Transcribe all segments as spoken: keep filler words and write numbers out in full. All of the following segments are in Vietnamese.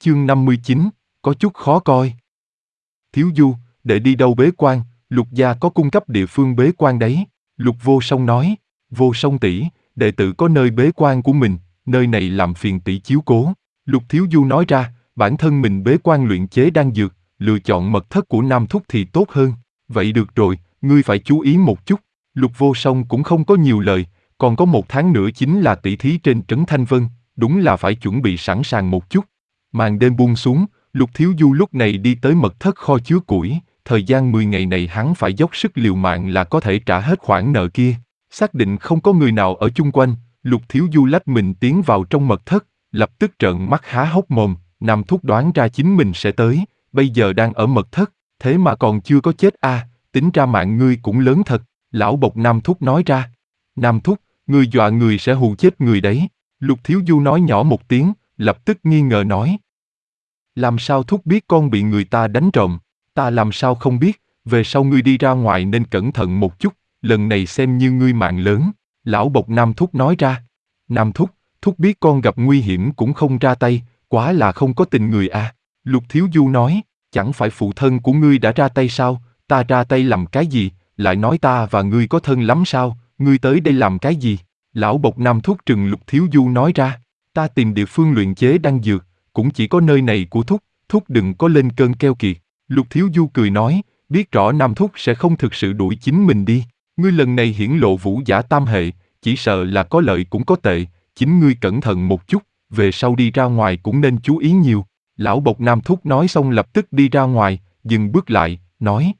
Chương năm mươi chín, có chút khó coi. Thiếu Du, để đi đâu bế quan, Lục gia có cung cấp địa phương bế quan đấy. Lục Vô Song nói, Vô Song tỷ, đệ tử có nơi bế quan của mình, nơi này làm phiền tỷ chiếu cố. Lục Thiếu Du nói ra, bản thân mình bế quan luyện chế đan dược, lựa chọn mật thất của Nam Thúc thì tốt hơn. Vậy được rồi, ngươi phải chú ý một chút. Lục Vô Song cũng không có nhiều lời, còn có một tháng nữa chính là tỷ thí trên trấn Thanh Vân, đúng là phải chuẩn bị sẵn sàng một chút. Màn đêm buông xuống, Lục Thiếu Du lúc này đi tới mật thất kho chứa củi, thời gian mười ngày này hắn phải dốc sức liều mạng là có thể trả hết khoản nợ kia. Xác định không có người nào ở chung quanh, Lục Thiếu Du lách mình tiến vào trong mật thất, lập tức trợn mắt há hốc mồm, Nam Thúc đoán ra chính mình sẽ tới, bây giờ đang ở mật thất, thế mà còn chưa có chết à, tính ra mạng ngươi cũng lớn thật, lão bộc Nam Thúc nói ra. Nam Thúc, ngươi dọa người sẽ hù chết người đấy. Lục Thiếu Du nói nhỏ một tiếng, lập tức nghi ngờ nói. Làm sao Thúc biết con bị người ta đánh trộm? Ta làm sao không biết, về sau ngươi đi ra ngoài nên cẩn thận một chút, lần này xem như ngươi mạng lớn. Lão bộc Nam Thúc nói ra. Nam Thúc, Thúc biết con gặp nguy hiểm cũng không ra tay, quá là không có tình người à. Lục Thiếu Du nói, chẳng phải phụ thân của ngươi đã ra tay sao, ta ra tay làm cái gì, lại nói ta và ngươi có thân lắm sao, ngươi tới đây làm cái gì? Lão bộc Nam Thúc trừng Lục Thiếu Du nói ra, ta tìm địa phương luyện chế đan dược, cũng chỉ có nơi này của Thúc, Thúc đừng có lên cơn keo kiệt. Lục Thiếu Du cười nói, biết rõ Nam Thúc sẽ không thực sự đuổi chính mình đi, ngươi lần này hiển lộ vũ giả tam hệ, chỉ sợ là có lợi cũng có tệ, chính ngươi cẩn thận một chút, về sau đi ra ngoài cũng nên chú ý nhiều. Lão bộc Nam Thúc nói xong lập tức đi ra ngoài, dừng bước lại, nói.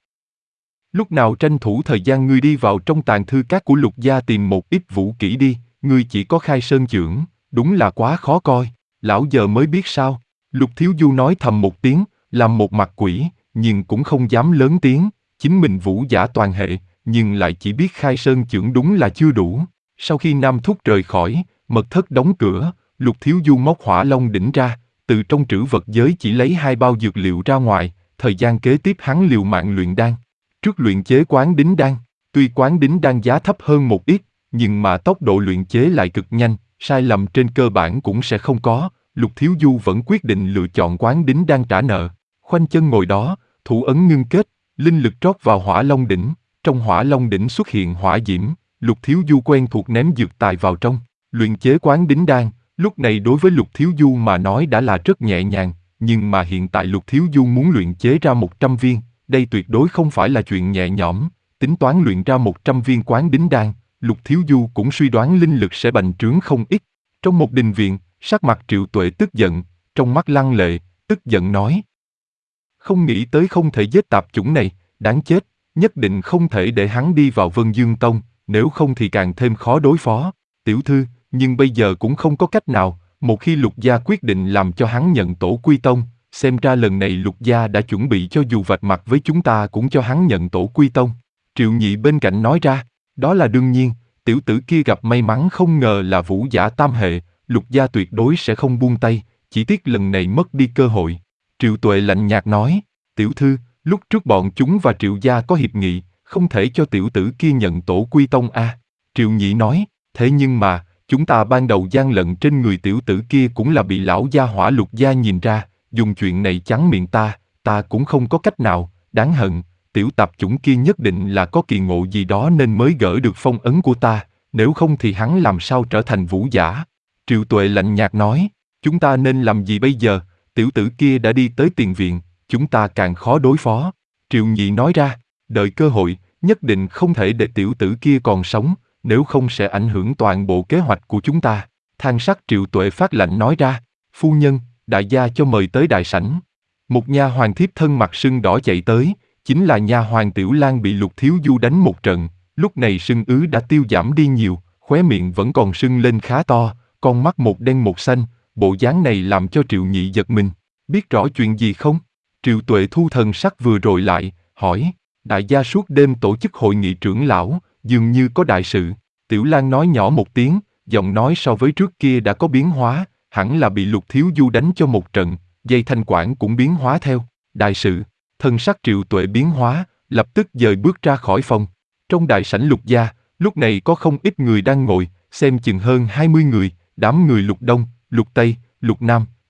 Lúc nào tranh thủ thời gian ngươi đi vào trong tàng thư các của Lục gia tìm một ít vũ kỹ đi, ngươi chỉ có khai sơn chưởng, đúng là quá khó coi, lão giờ mới biết sao. Lục Thiếu Du nói thầm một tiếng, làm một mặt quỷ, nhưng cũng không dám lớn tiếng, chính mình vũ giả toàn hệ, nhưng lại chỉ biết khai sơn chưởng đúng là chưa đủ. Sau khi Nam Thúc rời khỏi, mật thất đóng cửa, Lục Thiếu Du móc hỏa long đỉnh ra, từ trong trữ vật giới chỉ lấy hai bao dược liệu ra ngoài, thời gian kế tiếp hắn liều mạng luyện đan. Trước luyện chế quán đính đan, tuy quán đính đan giá thấp hơn một ít, nhưng mà tốc độ luyện chế lại cực nhanh, sai lầm trên cơ bản cũng sẽ không có. Lục Thiếu Du vẫn quyết định lựa chọn quán đính đan trả nợ. Khoanh chân ngồi đó, thủ ấn ngưng kết, linh lực trót vào hỏa long đỉnh, trong hỏa long đỉnh xuất hiện hỏa diễm. Lục Thiếu Du quen thuộc ném dược tài vào trong, luyện chế quán đính đan. Lúc này đối với Lục Thiếu Du mà nói đã là rất nhẹ nhàng, nhưng mà hiện tại Lục Thiếu Du muốn luyện chế ra một trăm viên, đây tuyệt đối không phải là chuyện nhẹ nhõm. Tính toán luyện ra một trăm viên quán đính đan, Lục Thiếu Du cũng suy đoán linh lực sẽ bành trướng không ít. Trong một đình viện, sắc mặt Triệu Tuệ tức giận, trong mắt lăng lệ, tức giận nói. Không nghĩ tới không thể giết tạp chủng này, đáng chết, nhất định không thể để hắn đi vào Vân Dương Tông, nếu không thì càng thêm khó đối phó. Tiểu thư, nhưng bây giờ cũng không có cách nào, một khi Lục gia quyết định làm cho hắn nhận tổ quy tông, xem ra lần này Lục gia đã chuẩn bị cho dù vạch mặt với chúng ta cũng cho hắn nhận tổ quy tông. Triệu Nhị bên cạnh nói ra, đó là đương nhiên, tiểu tử kia gặp may mắn không ngờ là vũ giả tam hệ, Lục gia tuyệt đối sẽ không buông tay, chỉ tiếc lần này mất đi cơ hội. Triệu Tuệ lạnh nhạt nói, tiểu thư, lúc trước bọn chúng và Triệu gia có hiệp nghị, không thể cho tiểu tử kia nhận tổ quy tông a. À. Triệu Nhị nói, thế nhưng mà, chúng ta ban đầu gian lận trên người tiểu tử kia cũng là bị lão gia hỏa Lục gia nhìn ra, dùng chuyện này chắn miệng ta, ta cũng không có cách nào, đáng hận, tiểu tạp chủng kia nhất định là có kỳ ngộ gì đó nên mới gỡ được phong ấn của ta, nếu không thì hắn làm sao trở thành vũ giả. Triệu Tuệ lạnh nhạt nói, chúng ta nên làm gì bây giờ, tiểu tử kia đã đi tới tiền viện, chúng ta càng khó đối phó. Triệu Nhị nói ra, đợi cơ hội, nhất định không thể để tiểu tử kia còn sống, nếu không sẽ ảnh hưởng toàn bộ kế hoạch của chúng ta. Than sắc Triệu Tuệ phát lạnh nói ra, phu nhân, đại gia cho mời tới đại sảnh. Một nha hoàn thiếp thân mặt sưng đỏ chạy tới, chính là nha hoàn Tiểu Lan bị Lục Thiếu Du đánh một trận, lúc này sưng ứ đã tiêu giảm đi nhiều, khóe miệng vẫn còn sưng lên khá to, con mắt một đen một xanh, bộ dáng này làm cho Triệu Nhị giật mình. Biết rõ chuyện gì không? Triệu Tuệ thu thần sắc vừa rồi lại, hỏi, đại gia suốt đêm tổ chức hội nghị trưởng lão, dường như có đại sự. Tiểu Lan nói nhỏ một tiếng, giọng nói so với trước kia đã có biến hóa, hẳn là bị Lục Thiếu Du đánh cho một trận, dây thanh quản cũng biến hóa theo. Đại sự, thân sắc Triệu Tuệ biến hóa, lập tức dời bước ra khỏi phòng. Trong đại sảnh Lục gia, lúc này có không ít người đang ngồi, xem chừng hơn hai mươi người, đám người Lục Đông, Lục Tây, Lục Nam,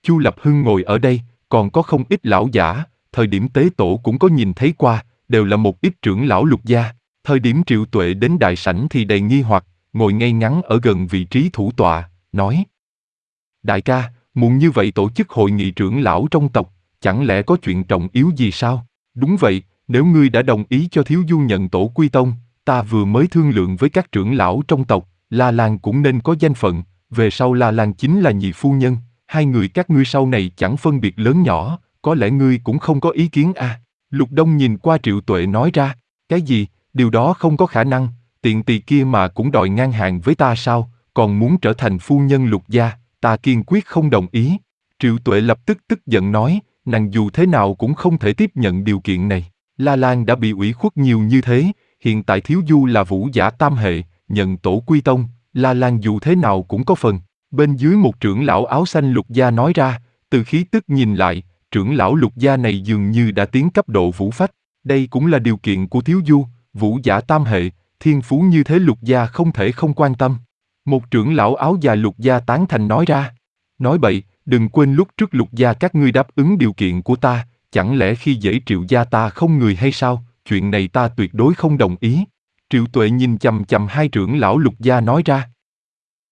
Chu Lập Hưng ngồi ở đây, còn có không ít lão giả, thời điểm tế tổ cũng có nhìn thấy qua, đều là một ít trưởng lão Lục gia. Thời điểm Triệu Tuệ đến đại sảnh thì đầy nghi hoặc, ngồi ngay ngắn ở gần vị trí thủ tọa, nói: Đại ca, muộn như vậy tổ chức hội nghị trưởng lão trong tộc, chẳng lẽ có chuyện trọng yếu gì sao? Đúng vậy, nếu ngươi đã đồng ý cho Thiếu Du nhận tổ quy tông, ta vừa mới thương lượng với các trưởng lão trong tộc, La Lan cũng nên có danh phận, về sau La Lan chính là nhị phu nhân, hai người các ngươi sau này chẳng phân biệt lớn nhỏ, có lẽ ngươi cũng không có ý kiến à? Lục Đông nhìn qua Triệu Tuệ nói ra: Cái gì, điều đó không có khả năng, tiện tỳ kia mà cũng đòi ngang hàng với ta sao, còn muốn trở thành phu nhân Lục gia, ta kiên quyết không đồng ý. Triệu Tuệ lập tức tức giận nói, nàng dù thế nào cũng không thể tiếp nhận điều kiện này. La Lan đã bị ủy khuất nhiều như thế, hiện tại Thiếu Du là vũ giả tam hệ, nhận tổ quy tông, La Lan dù thế nào cũng có phần. Bên dưới một trưởng lão áo xanh Lục gia nói ra, từ khí tức nhìn lại, trưởng lão Lục gia này dường như đã tiến cấp độ vũ phách. Đây cũng là điều kiện của Thiếu Du, vũ giả tam hệ, thiên phú như thế Lục gia không thể không quan tâm. Một trưởng lão áo dài Lục gia tán thành nói ra, nói bậy, đừng quên lúc trước Lục gia các ngươi đáp ứng điều kiện của ta, chẳng lẽ khi dễ Triệu gia ta không người hay sao, chuyện này ta tuyệt đối không đồng ý. Triệu Tuệ nhìn chằm chằm hai trưởng lão Lục gia nói ra,